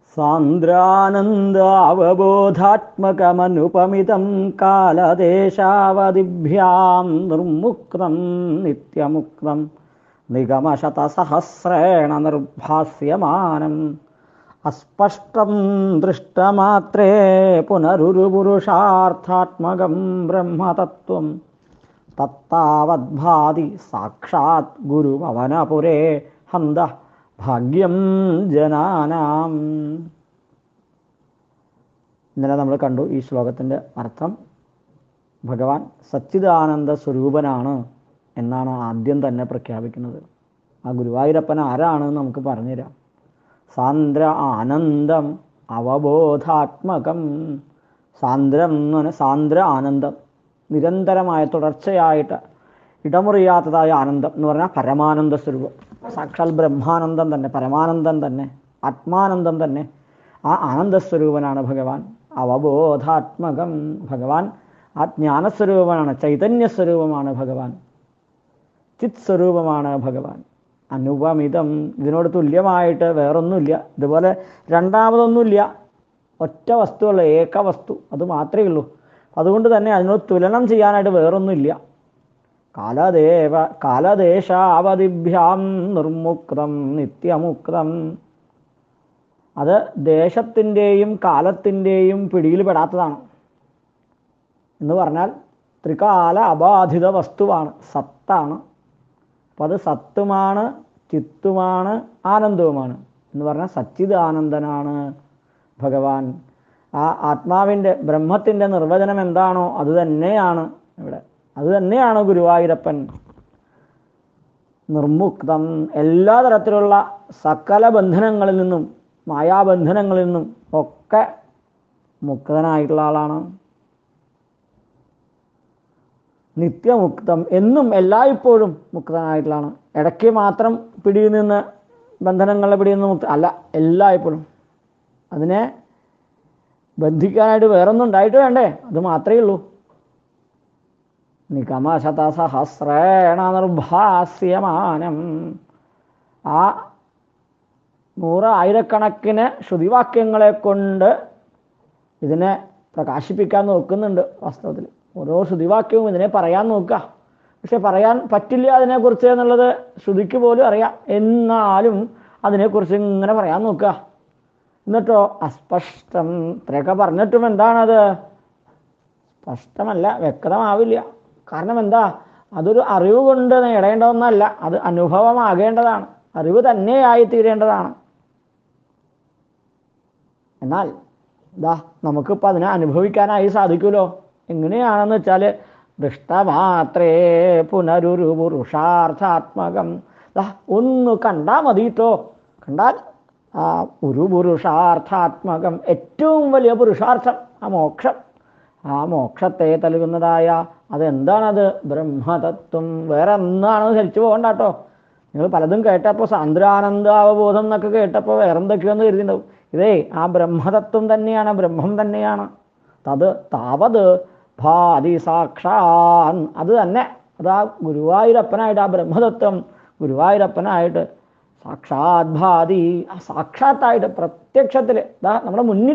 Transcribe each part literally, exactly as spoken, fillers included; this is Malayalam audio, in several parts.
സാന്ദ്രാനന്ദാവബോധാത്മകമനുപമിതം കാലദേശാവധിഭ്യാം നിർമുക്തം നിത്യമുക്തം നിഗമശതസഹസ്രേണ നിർഭാസ്യമാനം അസ്പഷ്ടം ദൃഷ്ടമാത്രേ പുനരുരുപുരുഷാർത്ഥാത്മകം ബ്രഹ്മതത്വം തത്താവദ്ഭാതി സാക്ഷാത് ഗുരുഭവനപുരേ ഹന്ത ഭാഗ്യം ജനാനാം. ഇന്നലെ നമ്മൾ കണ്ടു ഈ ശ്ലോകത്തിൻ്റെ അർത്ഥം. ഭഗവാൻ സച്ചിദാനന്ദ സ്വരൂപനാണ് എന്നാണ് ആദ്യം തന്നെ പ്രഖ്യാപിക്കുന്നത്. ആ ഗുരുവായൂരപ്പൻ ആരാണെന്ന് നമുക്ക് പറഞ്ഞുതരാം. സാന്ദ്ര ആനന്ദം അവബോധാത്മകം. സാന്ദ്രം എന്ന് പറഞ്ഞാൽ സാന്ദ്ര ആനന്ദം, നിരന്തരമായ തുടർച്ചയായിട്ട് ഇടമുറിയാത്തതായ ആനന്ദം എന്ന് പറഞ്ഞാൽ പരമാനന്ദ സ്വരൂപം, സാക്ഷാൽ ബ്രഹ്മാനന്ദം തന്നെ, പരമാനന്ദം തന്നെ, ആത്മാനന്ദം തന്നെ. ആ ആനന്ദസ്വരൂപനാണ് ഭഗവാൻ. അവബോധാത്മകം. ഭഗവാൻ ആ ജ്ഞാനസ്വരൂപമാണ്, ചൈതന്യസ്വരൂപമാണ് ഭഗവാൻ, ചിത് സ്വരൂപമാണ് ഭഗവാൻ. അനുപമിതം, ഇതിനോട് തുല്യമായിട്ട് വേറൊന്നുമില്ല. ഇതുപോലെ രണ്ടാമതൊന്നുമില്ല. ഒറ്റ വസ്തുവുള്ള ഏക വസ്തു, അത് മാത്രമേ ഉള്ളൂ. അതുകൊണ്ട് തന്നെ അതിനോട് തുലനം ചെയ്യാനായിട്ട് വേറൊന്നുമില്ല. കാലദേവ കാലദേശാവധിഭ്യാം നിർമുക്തം നിത്യമുക്തം. അത് ദേശത്തിൻ്റെയും കാലത്തിൻ്റെയും പിടിയിൽ പെടാത്തതാണ്. എന്ന് പറഞ്ഞാൽ ത്രികാല അബാധിത വസ്തുവാണ്, സത്താണ്. അപ്പം അത് സത്തുമാണ്, ചിത്തുമാണ്, ആനന്ദവുമാണ്. എന്ന് പറഞ്ഞാൽ സച്ചിദാനന്ദനാണ് ഭഗവാൻ. ആ ആത്മാവിൻ്റെ ബ്രഹ്മത്തിൻ്റെ നിർവചനം എന്താണോ അത് തന്നെയാണ് ഇവിടെ, അത് തന്നെയാണ് ഗുരുവായൂരപ്പൻ. നിർമുക്തം, എല്ലാ തരത്തിലുള്ള സകല ബന്ധനങ്ങളിൽ നിന്നും, മായാബന്ധനങ്ങളിൽ നിന്നും ഒക്കെ മുക്തനായിട്ടുള്ള ആളാണ്. നിത്യമുക്തം, എന്നും എല്ലായ്പ്പോഴും മുക്തനായിട്ടുള്ളതാണ്. ഇടയ്ക്ക് മാത്രം പിടിയിൽ നിന്ന്, ബന്ധനങ്ങളുടെ പിടിയിൽ നിന്ന് മുക്ത അല്ല, എല്ലായ്പ്പോഴും. അതിനെ ബന്ധിക്കാനായിട്ട് വേറൊന്നും ഉണ്ടായിട്ട് വേണ്ടേ, അത് മാത്രമേ ഉള്ളൂ. നിഗമശതസഹസ്രേണ നിർഭാസ്യമാനം. ആ നൂറ് ആയിരക്കണക്കിന് ശ്രുതിവാക്യങ്ങളെ കൊണ്ട് ഇതിനെ പ്രകാശിപ്പിക്കാൻ നോക്കുന്നുണ്ട്. വാസ്തവത്തിൽ ഓരോ ശ്രുതിവാക്യവും ഇതിനെ പറയാൻ നോക്കുക. പക്ഷെ പറയാൻ പറ്റില്ല അതിനെക്കുറിച്ച് എന്നുള്ളത് ശ്രുതിക്ക് പോലും അറിയാം. എന്നാലും അതിനെക്കുറിച്ച് ഇങ്ങനെ പറയാൻ നോക്കുക. എന്നിട്ടോ അസ്പഷ്ടം, ഇത്രയൊക്കെ പറഞ്ഞിട്ടും എന്താണത്? സ്പഷ്ടമല്ല, വ്യക്തമാവില്ല. കാരണം എന്താ? അതൊരു അറിവ് കൊണ്ട് നേടേണ്ട ഒന്നല്ല, അത് അനുഭവമാകേണ്ടതാണ്, അറിവ് തന്നെയായി തീരേണ്ടതാണ്. എന്നാൽ ഇതാ നമുക്കിപ്പോൾ അതിനെ അനുഭവിക്കാനായി സാധിക്കുമല്ലോ. എങ്ങനെയാണെന്ന് വെച്ചാൽ ദൃഷ്ടമാത്രേ പുനരുരു പുരുഷാർത്ഥാത്മകം. ദാ ഒന്ന് കണ്ടാൽ മതിയിട്ടോ. കണ്ടാൽ ആ ഒരു പുരുഷാർത്ഥാത്മകം, ഏറ്റവും വലിയ പുരുഷാർത്ഥം, ആ മോക്ഷം, ആ മോക്ഷത്തെ നൽകുന്നതായ അതെന്താണത്? ബ്രഹ്മതത്വം. വേറെ എന്നാണ് ധരിച്ചു പോകണ്ട കേട്ടോ. നിങ്ങൾ പലതും കേട്ടപ്പോൾ സാന്ദ്രാനന്ദ അവബോധം എന്നൊക്കെ കേട്ടപ്പോൾ വേറെ എന്തൊക്കെയൊന്നും കരുതിണ്ടാവും. ഇതേ ആ ബ്രഹ്മതത്വം തന്നെയാണ്, ബ്രഹ്മം തന്നെയാണ്. തത് താവത് ഭാതി സാക്ഷാൻ. അത് തന്നെ, അതാ ഗുരുവായൂരപ്പനായിട്ട്, ആ ബ്രഹ്മതത്വം ഗുരുവായൂരപ്പനായിട്ട് സാക്ഷാത് ഭാതി, ആ സാക്ഷാത്തായിട്ട് പ്രത്യക്ഷത്തിൽ ഇതാ നമ്മുടെ മുന്നിൽ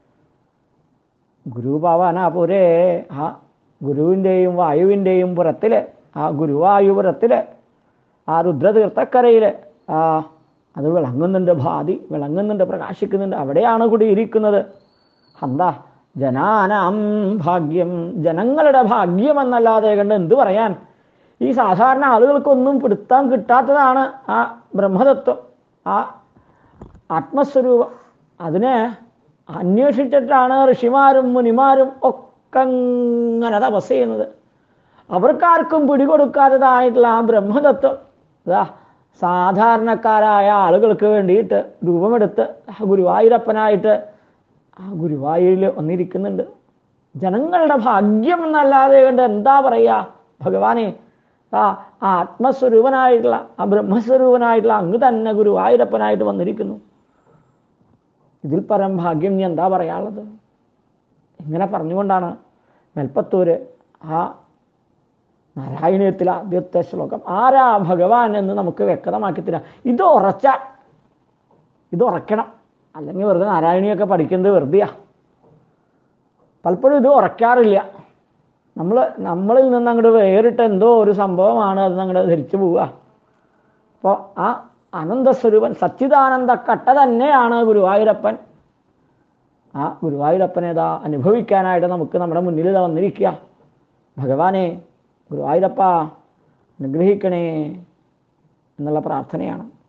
ഗുരുഭവനപുരേ, ആ ഗുരുവിൻ്റെയും വായുവിൻ്റെയും പുറത്തിൽ, ആ ഗുരുവായൂപുരത്തിൽ, ആ രുദ്രതീർത്ഥക്കരയിൽ ആ അത് വിളങ്ങുന്നുണ്ട്, ഭാതി വിളങ്ങുന്നുണ്ട്, പ്രകാശിക്കുന്നുണ്ട്. അവിടെയാണ് കുടിയിരിക്കുന്നത്. എന്താ ജനാനാം ഭാഗ്യം, ജനങ്ങളുടെ ഭാഗ്യം എന്നല്ലാതെ കണ്ട് എന്ത് പറയാൻ? ഈ സാധാരണ ആളുകൾക്കൊന്നും പിടുത്താൻ കിട്ടാത്തതാണ് ആ ബ്രഹ്മതത്വം, ആ ആത്മസ്വരൂപം. അതിനെ അന്വേഷിച്ചിട്ടാണ് ഋഷിമാരും മുനിമാരും ഒക്കെ അങ്ങനെ തപസ് ചെയ്യുന്നത്. അവർക്കാർക്കും പിടികൊടുക്കാത്തതായിട്ടുള്ള ആ ബ്രഹ്മതത്വം ഇതാ സാധാരണക്കാരായ ആളുകൾക്ക് വേണ്ടിയിട്ട് രൂപമെടുത്ത് ഗുരുവായൂരപ്പനായിട്ട് ആ ഗുരുവായൂരിൽ വന്നിരിക്കുന്നുണ്ട്. ജനങ്ങളുടെ ഭാഗ്യം എന്നല്ലാതെ കണ്ട് എന്താ പറയുക ഭഗവാനെ? ആ ആത്മസ്വരൂപനായിട്ടുള്ള, ആ ബ്രഹ്മസ്വരൂപനായിട്ടുള്ള അങ്ങ് തന്നെ ഗുരുവായൂരപ്പനായിട്ട് വന്നിരിക്കുന്നു. ഇതിൽ പരം ഭാഗ്യം നീ എന്താ പറയാനുള്ളത്? ഇങ്ങനെ പറഞ്ഞുകൊണ്ടാണ് മേൽപ്പത്തൂര് ആ നാരായണീയത്തിലെ ആദ്യത്തെ ശ്ലോകം ആരാ ഭഗവാൻ എന്ന് നമുക്ക് വ്യക്തമാക്കി തരാം. ഇത് ഉറച്ച ഇത് ഉറക്കണം. അല്ലെങ്കിൽ വെറുതെ നാരായണിയൊക്കെ പഠിക്കുന്നത് വെറുതെയാ. പലപ്പോഴും ഇത് ഉറക്കാറില്ല. നമ്മൾ നമ്മളിൽ നിന്ന് അങ്ങോട്ട് വേറിട്ട എന്തോ ഒരു സംഭവമാണ് അത് അങ്ങോട്ട് ധരിച്ചു പോവുക. അപ്പോൾ ആ അനന്തസ്വരൂപൻ സച്ചിദാനന്ദ കട്ട തന്നെയാണ് ഗുരുവായൂരപ്പൻ. ആ ഗുരുവായൂരപ്പനേതാ അനുഭവിക്കാനായിട്ട് നമുക്ക് നമ്മുടെ മുന്നിൽ ഇതാ വന്നിരിക്കുക. ഭഗവാനെ ഗുരുവായൂരപ്പ അനുഗ്രഹിക്കണേ എന്നുള്ള പ്രാർത്ഥനയാണ്.